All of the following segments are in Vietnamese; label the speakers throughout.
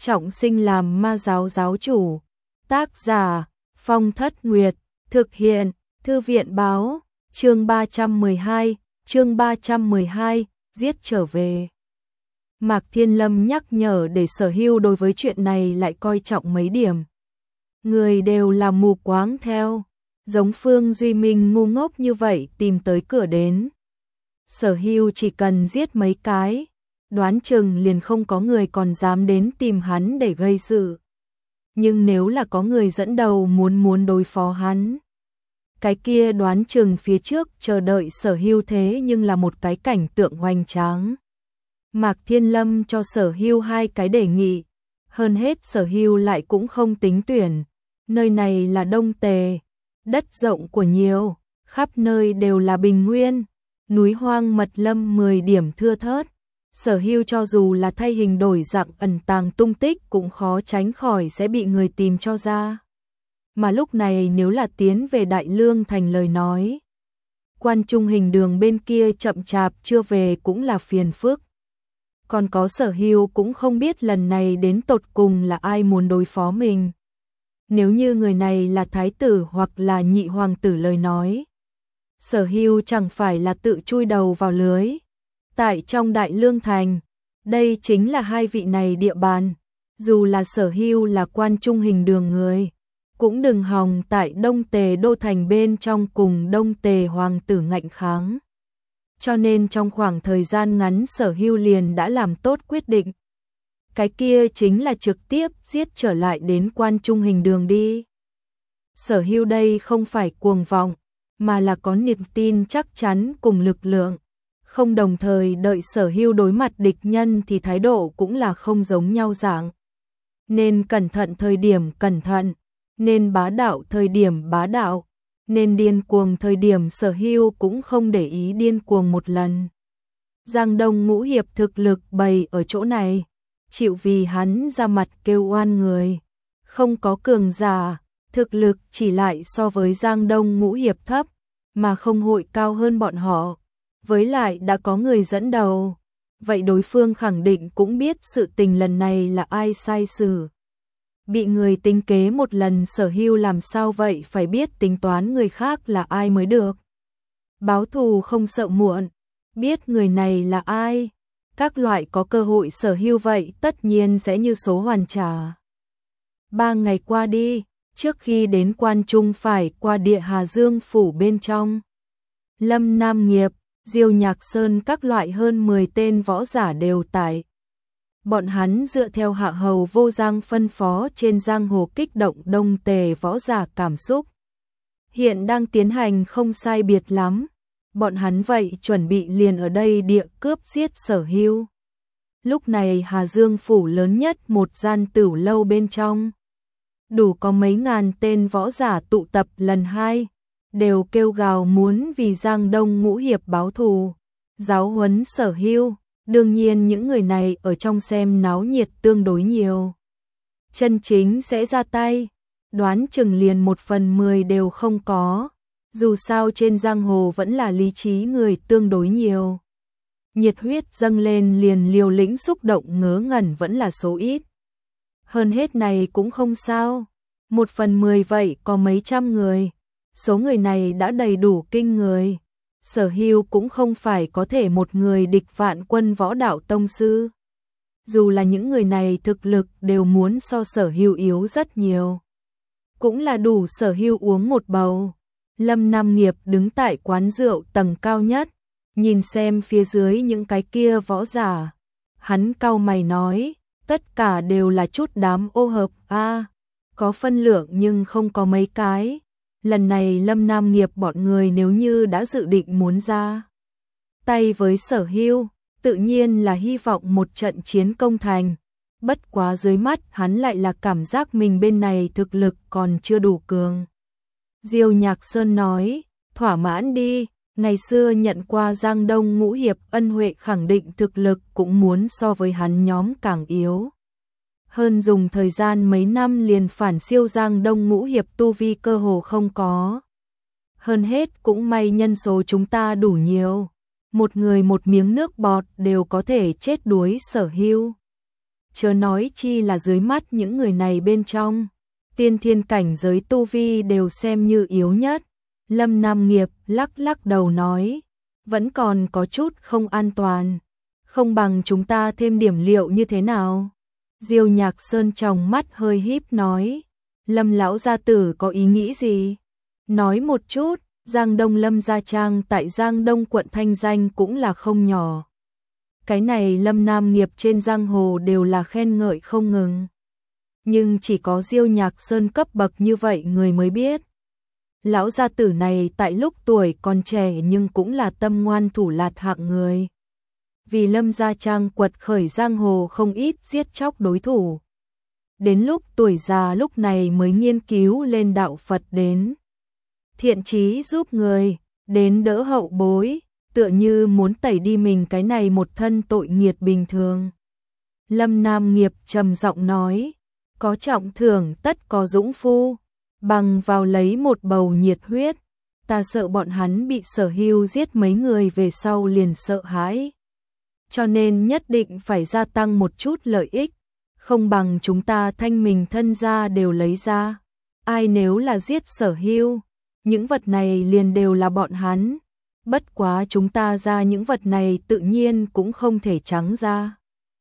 Speaker 1: trọng sinh làm ma giáo giáo chủ. Tác giả Phong Thất Nguyệt, thực hiện Thư viện báo, chương 312, giết trở về. Mạc Thiên Lâm nhắc nhở để Sở Hưu đối với chuyện này lại coi trọng mấy điểm. Người đều là mù quáng theo, giống Phương Duy Minh ngu ngốc như vậy tìm tới cửa đến. Sở Hưu chỉ cần giết mấy cái, đoán chừng liền không có người còn dám đến tìm hắn để gây sự. Nhưng nếu là có người dẫn đầu muốn đối phó hắn, cái kia đoán chừng phía trước chờ đợi Sở Hưu thế nhưng là một cái cảnh tượng hoành tráng. Mạc Thiên Lâm cho Sở Hưu hai cái đề nghị, hơn hết Sở Hưu lại cũng không tính tuyển, nơi này là Đông Tề, đất rộng của nhiều, khắp nơi đều là bình nguyên, núi hoang mật lâm 10 điểm thưa thớt. Sở Hưu cho dù là thay hình đổi dạng ẩn tàng tung tích cũng khó tránh khỏi sẽ bị người tìm cho ra. Mà lúc này nếu là tiến về Đại Lương thành lời nói, Quan Trung Hình Đường bên kia chậm chạp chưa về cũng là phiền phức. Còn có Sở Hưu cũng không biết lần này đến tột cùng là ai muốn đối phó mình. Nếu như người này là thái tử hoặc là nhị hoàng tử lời nói, Sở Hưu chẳng phải là tự chui đầu vào lưới. Tại trong Đại Lương thành, đây chính là hai vị này địa bàn, dù là Sở Hưu là Quan Trung Hình Đường người, cũng đừng hòng tại Đông Tề đô thành bên trong cùng Đông Tề hoàng tử ngạnh kháng. Cho nên trong khoảng thời gian ngắn Sở Hưu liền đã làm tốt quyết định. Cái kia chính là trực tiếp giết trở lại đến Quan Trung Hình Đường đi. Sở Hưu đây không phải cuồng vọng, mà là có niềm tin chắc chắn cùng lực lượng. Không đồng thời đợi Sở Hưu đối mặt địch nhân thì thái độ cũng là không giống nhau dạng. Nên cẩn thận thời điểm cẩn thận, nên bá đạo thời điểm bá đạo, nên điên cuồng thời điểm Sở Hưu cũng không để ý điên cuồng một lần. Giang Đông Ngũ Hiệp thực lực bày ở chỗ này, chịu vì hắn ra mặt kêu oan người, không có cường giả, thực lực chỉ lại so với Giang Đông Ngũ Hiệp thấp, mà không hội cao hơn bọn họ. Với lại đã có người dẫn đầu, vậy đối phương khẳng định cũng biết sự tình lần này là ai sai xử. Bị người tính kế một lần Sở Hưu làm sao vậy phải biết tính toán người khác là ai mới được. Báo thù không sợ muộn, biết người này là ai, các loại có cơ hội Sở Hưu vậy tất nhiên sẽ như số hoàn trả. 3 ngày qua đi, trước khi đến Quan Trung phải qua Địa Hà Dương phủ bên trong. Lâm Nam Nghiệp, Diêu Nhạc Sơn các loại hơn 10 tên võ giả đều tại. Bọn hắn dựa theo hạ hầu Vô Giang phân phó trên giang hồ kích động Đông Tề võ giả cảm xúc. Hiện đang tiến hành không sai biệt lắm. Bọn hắn vậy chuẩn bị liền ở đây địa cướp giết Sở Hưu. Lúc này Hà Dương phủ lớn nhất một gian tửu lâu bên trong. Đủ có mấy ngàn tên võ giả tụ tập lần 2. Đều kêu gào muốn vì Giang Đông Ngũ Hiệp báo thù, giáo huấn Sở Hưu. Đương nhiên những người này ở trong xem náo nhiệt tương đối nhiều. Chân chính sẽ ra tay, đoán chừng liền 1/10 đều không có. Dù sao trên giang hồ vẫn là lý trí người tương đối nhiều. Nhiệt huyết dâng lên liền liều lĩnh xúc động ngớ ngẩn vẫn là số ít. Hơn hết này cũng không sao. 1/10 vậy có mấy trăm người. Số người này đã đầy đủ kinh người. Sở Hưu cũng không phải có thể một người địch vạn quân võ đạo tông sư. Dù là những người này thực lực đều muốn so Sở Hưu yếu rất nhiều. Cũng là đủ Sở Hưu uống một bầu. Lâm Nam Nghiệp đứng tại quán rượu tầng cao nhất, nhìn xem phía dưới những cái kia võ giả. Hắn cau mày nói, tất cả đều là chút đám ô hợp a, có phân lượng nhưng không có mấy cái. Lần này Lâm Nam Nghiệp bọn người nếu như đã dự định muốn ra tay với Sở Hưu, tự nhiên là hy vọng một trận chiến công thành. Bất quá dưới mắt hắn lại là cảm giác mình bên này thực lực còn chưa đủ cường. Diêu Nhạc Sơn nói, thỏa mãn đi, ngày xưa nhận qua Giang Đông Ngũ Hiệp ân huệ khẳng định thực lực cũng muốn so với hắn nhóm càng yếu. Hơn dùng thời gian mấy năm liền phản siêu Giang Đông Ngũ Hiệp tu vi cơ hồ không có. Hơn hết cũng may nhân số chúng ta đủ nhiều. Một người một miếng nước bọt đều có thể chết đuối Sở Hưu. chớ nói chi là dưới mắt những người này bên trong. Tiên thiên cảnh giới tu vi đều xem như yếu nhất. Lâm Nam Nghiệp lắc lắc đầu nói, vẫn còn có chút không an toàn, không bằng chúng ta thêm điểm liệu như thế nào. Diêu Nhạc Sơn tròng mắt hơi híp nói, Lâm lão gia tử có ý nghĩ gì? Nói một chút. Giang Đông Lâm gia trang tại Giang Đông quận thanh danh cũng là không nhỏ. Cái này Lâm Nam Nghiệp trên giang hồ đều là khen ngợi không ngừng. Nhưng chỉ có Diêu Nhạc Sơn cấp bậc như vậy người mới biết. Lão gia tử này tại lúc tuổi còn trẻ nhưng cũng là tâm ngoan thủ lạt hạng người. Vì Lâm gia trang quật khởi giang hồ không ít giết chóc đối thủ. Đến lúc tuổi già lúc này mới nghiên cứu lên đạo Phật đến. Thiện chí giúp người, đến đỡ hậu bối, tựa như muốn tẩy đi mình cái này một thân tội nghiệt bình thường. Lâm Nam Nghiệp trầm giọng nói, có trọng thưởng tất có dũng phu, bằng vào lấy một bầu nhiệt huyết, ta sợ bọn hắn bị Sở Hưu giết mấy người về sau liền sợ hãi. Cho nên nhất định phải gia tăng một chút lợi ích, không bằng chúng ta thanh mình thân gia đều lấy ra. Ai nếu là giết Sở Hưu, những vật này liền đều là bọn hắn. Bất quá chúng ta ra những vật này tự nhiên cũng không thể trắng ra.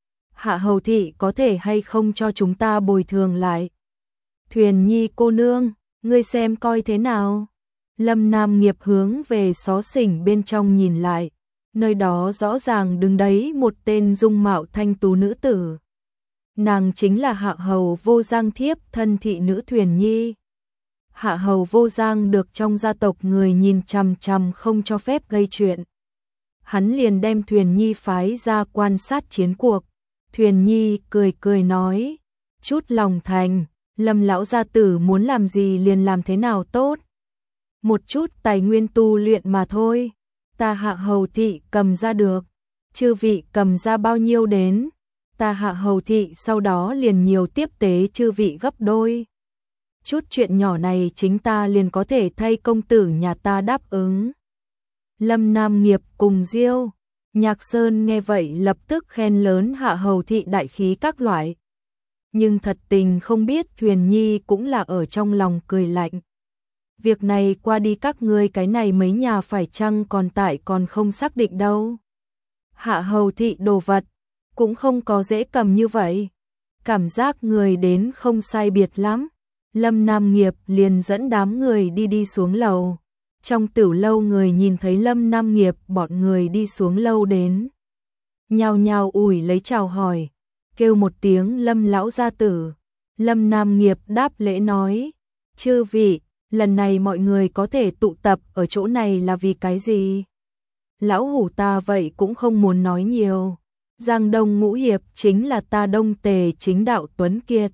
Speaker 1: Hạ hầu thị có thể hay không cho chúng ta bồi thường lại? Thuyền Nhi cô nương, ngươi xem coi thế nào? Lâm Nam Nghiệp hướng về xó xỉnh bên trong nhìn lại, nơi đó rõ ràng đứng đấy một tên dung mạo thanh tú nữ tử. Nàng chính là Hạ hầu Vô Giang thiếp thân thị nữ Thuyền Nhi. Hạ hầu Vô Giang được trong gia tộc người nhìn chằm chằm không cho phép gây chuyện. Hắn liền đem Thuyền Nhi phái ra quan sát chiến cuộc. Thuyền Nhi cười cười nói, chút lòng thành, Lâm lão gia tử muốn làm gì liền làm thế nào tốt. Một chút tài nguyên tu luyện mà thôi, ta Hạ hầu thị cầm ra được, chư vị cầm ra bao nhiêu đến, ta Hạ hầu thị sau đó liền nhiều tiếp tế chư vị gấp đôi. Chút chuyện nhỏ này chính ta liền có thể thay công tử nhà ta đáp ứng. Lâm Nam Nghiệp cùng Diêu Nhạc Sơn nghe vậy lập tức khen lớn Hạ hầu thị đại khí các loại. Nhưng thật tình không biết Thuyền Nhi cũng là ở trong lòng cười lạnh. Việc này qua đi các ngươi cái này mấy nhà phải chăng còn tại còn không xác định đâu. Hạ hầu thị đồ vật cũng không có dễ cầm như vậy. Cảm giác người đến không sai biệt lắm. Lâm Nam Nghiệp liền dẫn đám người đi xuống lầu. Trong tiểu lâu người nhìn thấy Lâm Nam Nghiệp bọn người đi xuống lâu đến. Nhao nhao ủi lấy chào hỏi, kêu một tiếng Lâm lão gia tử. Lâm Nam Nghiệp đáp lễ nói, chư vị, lần này mọi người có thể tụ tập ở chỗ này là vì cái gì? Lão hủ ta vậy cũng không muốn nói nhiều. Giang Đông Ngũ Hiệp chính là ta Đông Tề chính đạo tuấn kiệt.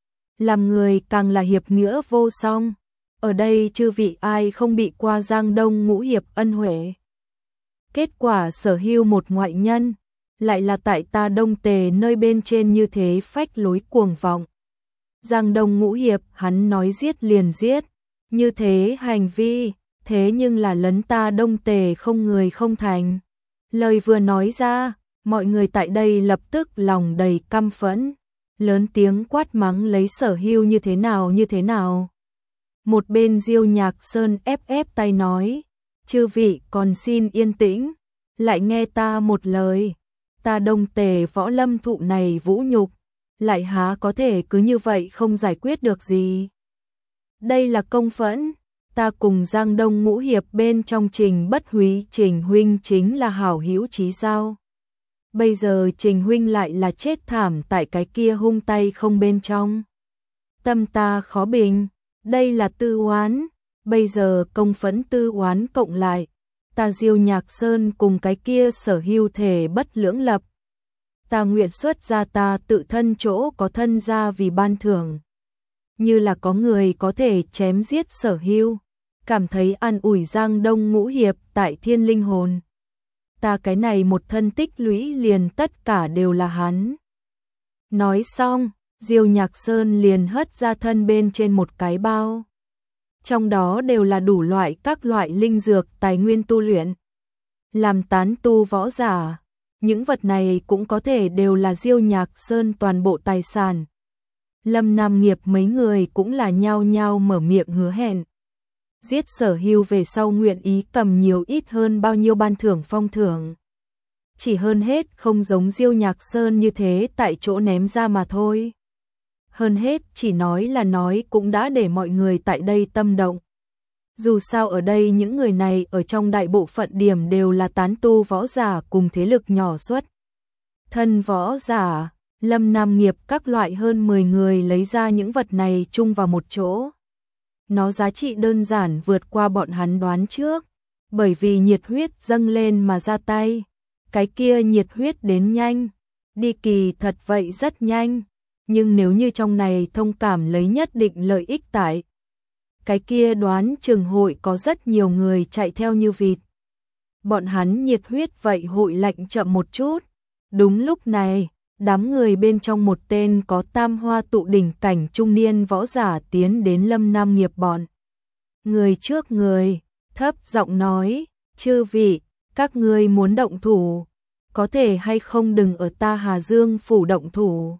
Speaker 1: Làm người càng là hiệp nghĩa vô song. Ở đây chư vị ai không bị qua Giang Đông Ngũ Hiệp ân huệ. Kết quả Sở Hưu một ngoại nhân, lại là tại ta Đông Tề nơi bên trên như thế phách lối cuồng vọng. Giang Đông Ngũ Hiệp hắn nói giết liền giết, như thế hành vi, thế nhưng là lấn ta Đông Tề không người không thành. Lời vừa nói ra, mọi người tại đây lập tức lòng đầy căm phẫn, lớn tiếng quát mắng lấy Sở Hưu như thế nào như thế nào. Một bên Diêu Nhạc Sơn ép tay nói, chư vị còn xin yên tĩnh, lại nghe ta một lời, ta Đông Tề võ lâm thụ này vũ nhục, lại há có thể cứ như vậy không giải quyết được gì. Đây là công phẫn, ta cùng Giang Đông Ngũ Hiệp bên trong Trình Bất Húy Trình huynh chính là hảo hữu chí giao. Bây giờ Trình huynh lại là chết thảm tại cái kia hung tay không bên trong. Tâm ta khó bình, đây là tư oán, bây giờ công phẫn tư oán cộng lại, ta Diêu Nhạc Sơn cùng cái kia Sở Hưu thể bất lưỡng lập. Ta nguyện xuất ra ta tự thân chỗ có thân ra vì ban thưởng. Như là có người có thể chém giết Sở Hưu, cảm thấy an ủi Giang Đông Ngũ Hiệp tại thiên linh hồn. Ta cái này một thân tích lũy liền tất cả đều là hắn. Nói xong, Diêu Nhạc Sơn liền hất ra thân bên trên một cái bao. Trong đó đều là đủ loại các loại linh dược tài nguyên tu luyện. Làm tán tu võ giả, những vật này cũng có thể đều là Diêu Nhạc Sơn toàn bộ tài sản. Lâm Nam Nghiệp mấy người cũng là nhao nhao mở miệng hứa hẹn. Giết Sở Hưu về sau nguyện ý cầm nhiều ít hơn bao nhiêu ban thưởng phong thưởng. Chỉ hơn hết không giống Diêu Nhạc Sơn như thế tại chỗ ném ra mà thôi. Hơn hết chỉ nói là nói cũng đã để mọi người tại đây tâm động. Dù sao ở đây những người này ở trong đại bộ phận điểm đều là tán tu võ giả cùng thế lực nhỏ xuất. Thân võ giả, Lâm Nam Nghiệp các loại hơn 10 người lấy ra những vật này chung vào một chỗ. Nó giá trị đơn giản vượt qua bọn hắn đoán trước, bởi vì nhiệt huyết dâng lên mà ra tay. Cái kia nhiệt huyết đến nhanh, đi kỳ thật vậy rất nhanh, nhưng nếu như trong này thông cảm lấy nhất định lợi ích tại, cái kia đoán chừng hội có rất nhiều người chạy theo như vịt. Bọn hắn nhiệt huyết vậy hội lạnh chậm một chút. Đúng lúc này, đám người bên trong một tên có tam hoa tụ đỉnh cảnh trung niên võ giả tiến đến Lâm Nam Nghiệp bọn. Người trước người, thấp giọng nói, chư vị, các ngươi muốn động thủ, có thể hay không đừng ở ta Hà Dương phủ động thủ.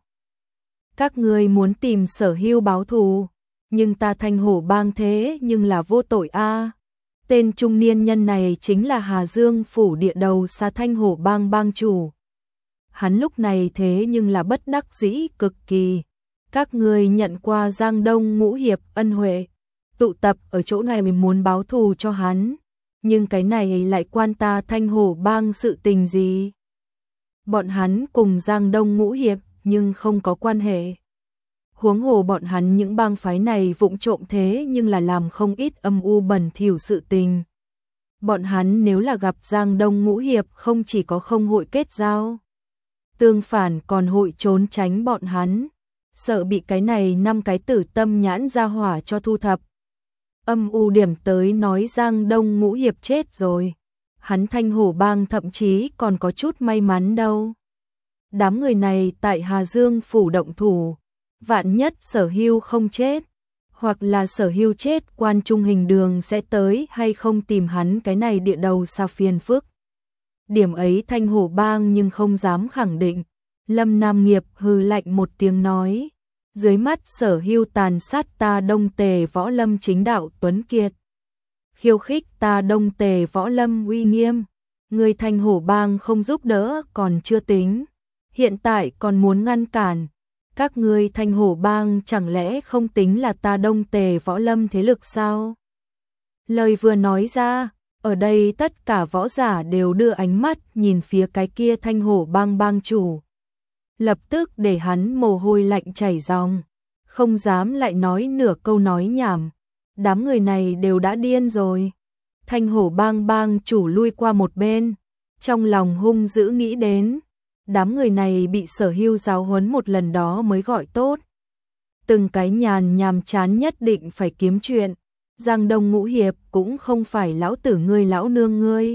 Speaker 1: Các ngươi muốn tìm Sở Hưu báo thù, nhưng ta Thanh Hổ bang thế nhưng là vô tội a. Tên trung niên nhân này chính là Hà Dương phủ địa đầu xa Thanh Hổ bang bang chủ. Hắn lúc này thế nhưng là bất đắc dĩ cực kỳ. Các ngươi nhận qua Giang Đông Ngũ Hiệp ân huệ, tụ tập ở chỗ này mình muốn báo thù cho hắn, nhưng cái này lại quan ta Thanh Hổ bang sự tình gì? Bọn hắn cùng Giang Đông Ngũ Hiệp nhưng không có quan hệ. Huống hồ bọn hắn những bang phái này vụng trộm thế nhưng là làm không ít âm u bẩn thỉu sự tình. Bọn hắn nếu là gặp Giang Đông Ngũ Hiệp không chỉ có không hội kết giao, tương phản còn hội trốn tránh bọn hắn, sợ bị cái này 5 cái tử tâm nhãn ra hỏa cho thu thập. Âm u điểm tới nói Giang Đông Ngũ Hiệp chết rồi, hắn Thanh Hổ bang thậm chí còn có chút may mắn đâu. Đám người này tại Hà Dương phủ động thủ, vạn nhất Sở Hưu không chết, hoặc là Sở Hưu chết quan trung hình đường sẽ tới hay không tìm hắn cái này địa đầu sao phiền phức. Điểm ấy Thanh Hổ bang nhưng không dám khẳng định. Lâm Nam Nghiệp hừ lạnh một tiếng nói, dưới mắt Sở Hưu tàn sát ta Đông Tề võ lâm chính đạo tuấn kiệt, khiêu khích ta Đông Tề võ lâm uy nghiêm, người Thanh Hổ bang không giúp đỡ còn chưa tính, hiện tại còn muốn ngăn cản. Các ngươi Thanh Hổ bang chẳng lẽ không tính là ta Đông Tề võ lâm thế lực sao? Lời vừa nói ra, ở đây tất cả võ giả đều đưa ánh mắt nhìn phía cái kia Thanh Hổ bang bang chủ. Lập tức để hắn mồ hôi lạnh chảy ròng, không dám lại nói nửa câu nói nhảm. Đám người này đều đã điên rồi. Thanh Hổ bang bang chủ lui qua một bên, trong lòng hung dữ nghĩ đến, đám người này bị Sở Hưu giáo huấn một lần đó mới gọi tốt. Từng cái nhàm chán nhất định phải kiếm chuyện. Giang Đông Ngũ Hiệp cũng không phải lão tử ngươi lão nương ngươi.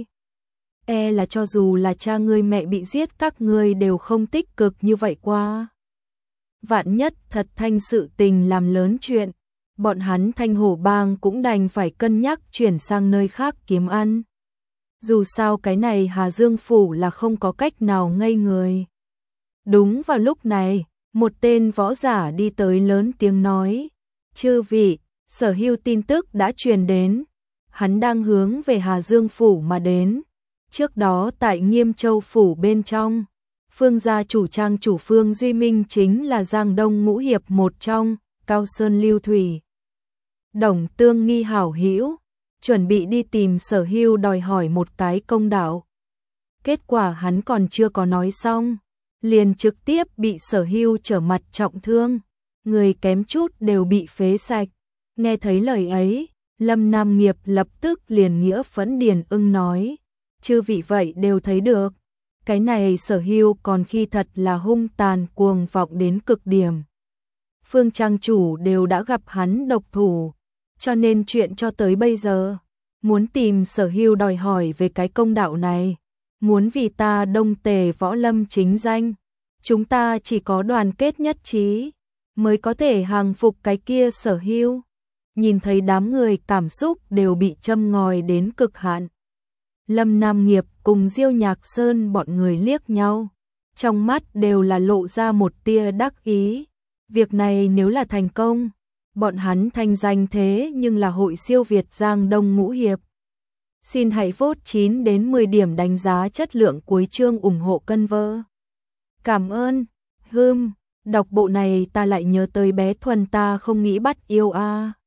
Speaker 1: E là cho dù là cha ngươi mẹ bị giết các ngươi đều không tích cực như vậy qua. Vạn nhất thật thanh sự tình làm lớn chuyện, bọn hắn Thanh Hổ bang cũng đành phải cân nhắc chuyển sang nơi khác kiếm ăn. Dù sao cái này Hà Dương phủ là không có cách nào ngây người. Đúng vào lúc này, một tên võ giả đi tới lớn tiếng nói, chư vị, Sở Hưu tin tức đã truyền đến, hắn đang hướng về Hà Dương phủ mà đến. Trước đó tại Nghiêm Châu phủ bên trong, Phương gia chủ trang chủ Phương Duy Minh chính là Giang Đông Ngũ Hiệp một trong, Cao Sơn Lưu Thủy. Đồng tương nghi hảo hữu, chuẩn bị đi tìm Sở Hưu đòi hỏi một cái công đạo. Kết quả hắn còn chưa có nói xong, liền trực tiếp bị Sở Hưu trở mặt trọng thương, người kém chút đều bị phế sạch. Nghe thấy lời ấy, Lâm Nam Nghiệp lập tức liền nghĩa phẫn điền ưng nói, chư vị vậy đều thấy được, cái này Sở Hưu còn khi thật là hung tàn cuồng vọng đến cực điểm. Phương trang chủ đều đã gặp hắn độc thủ, cho nên chuyện cho tới bây giờ, muốn tìm Sở Hưu đòi hỏi về cái công đạo này, muốn vì ta Đông Tề võ lâm chính danh, chúng ta chỉ có đoàn kết nhất trí, mới có thể hàng phục cái kia Sở Hưu. Nhìn thấy đám người cảm xúc đều bị châm ngòi đến cực hạn. Lâm Nam Nghiệp cùng Diêu Nhạc Sơn bọn người liếc nhau, trong mắt đều là lộ ra một tia đắc ý. Việc này nếu là thành công, bọn hắn thanh danh thế nhưng là hội siêu Việt Giang Đông ngũ hiệp. Xin hãy vote 9 đến 10 điểm đánh giá chất lượng cuối chương ủng hộ cân vơ. Cảm ơn. Đọc bộ này ta lại nhớ tới bé Thuần ta không nghĩ bắt yêu a.